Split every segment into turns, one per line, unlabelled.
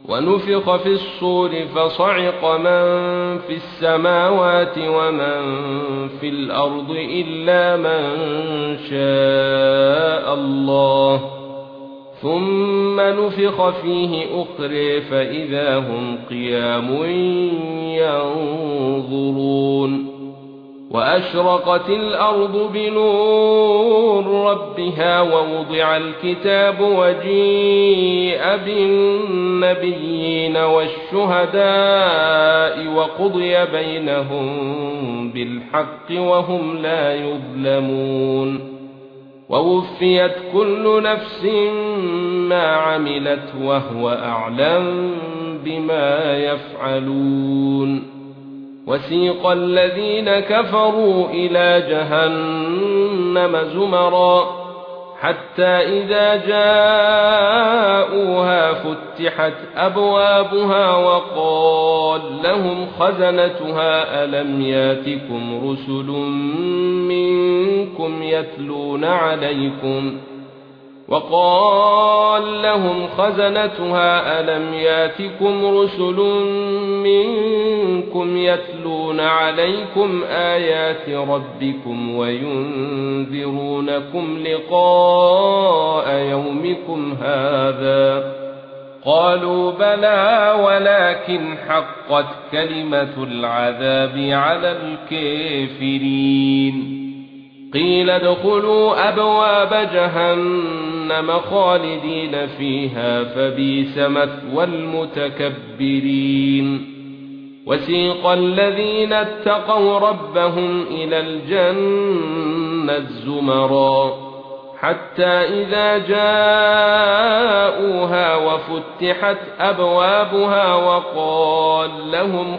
ونفخ في الصور فصعق من في السماوات ومن في الأرض إلا من شاء الله ثم نفخ فيه أخرى فإذا هم قيام ينظرون وأشرقت الأرض بنور ربها ووضع الكتاب وجيء بالنبيين والشهداء وقضي بينهم بالحق وهم لا يظلمون ووفيت كل نفس ما عملت وهو أعلم بما يفعلون وسيق الذين كفروا إلى جهنم زمرا حتى إذا جاءوها فتحت أبوابها وقال لهم خزنتها ألم ياتكم رسل منكم يتلون عليكم آيات ربكم وينذرونكم لقاء يومكم هذا قالوا بلى ولكن حقت كلمة العذاب على الكافرين قيل ادخلوا أبواب جهنم خالدين فيها فبئس مثوى المتكبرين وسيق الذين اتقوا ربهم إلى الجنة زمرا حتى إذا جاءوها وفتحت أبوابها وقال لهم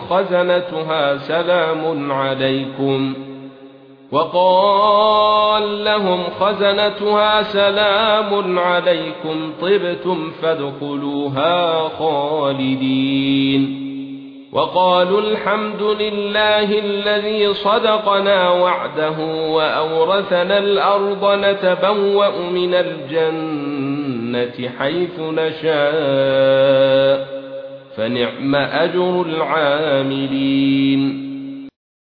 خزنتها سلام عليكم طبتم فادخلوها خالدين وقالوا الحمد لله الذي صدقنا وعده وأورثنا الأرض نتبوأ من الجنة حيث نشاء فنعم أجر العاملين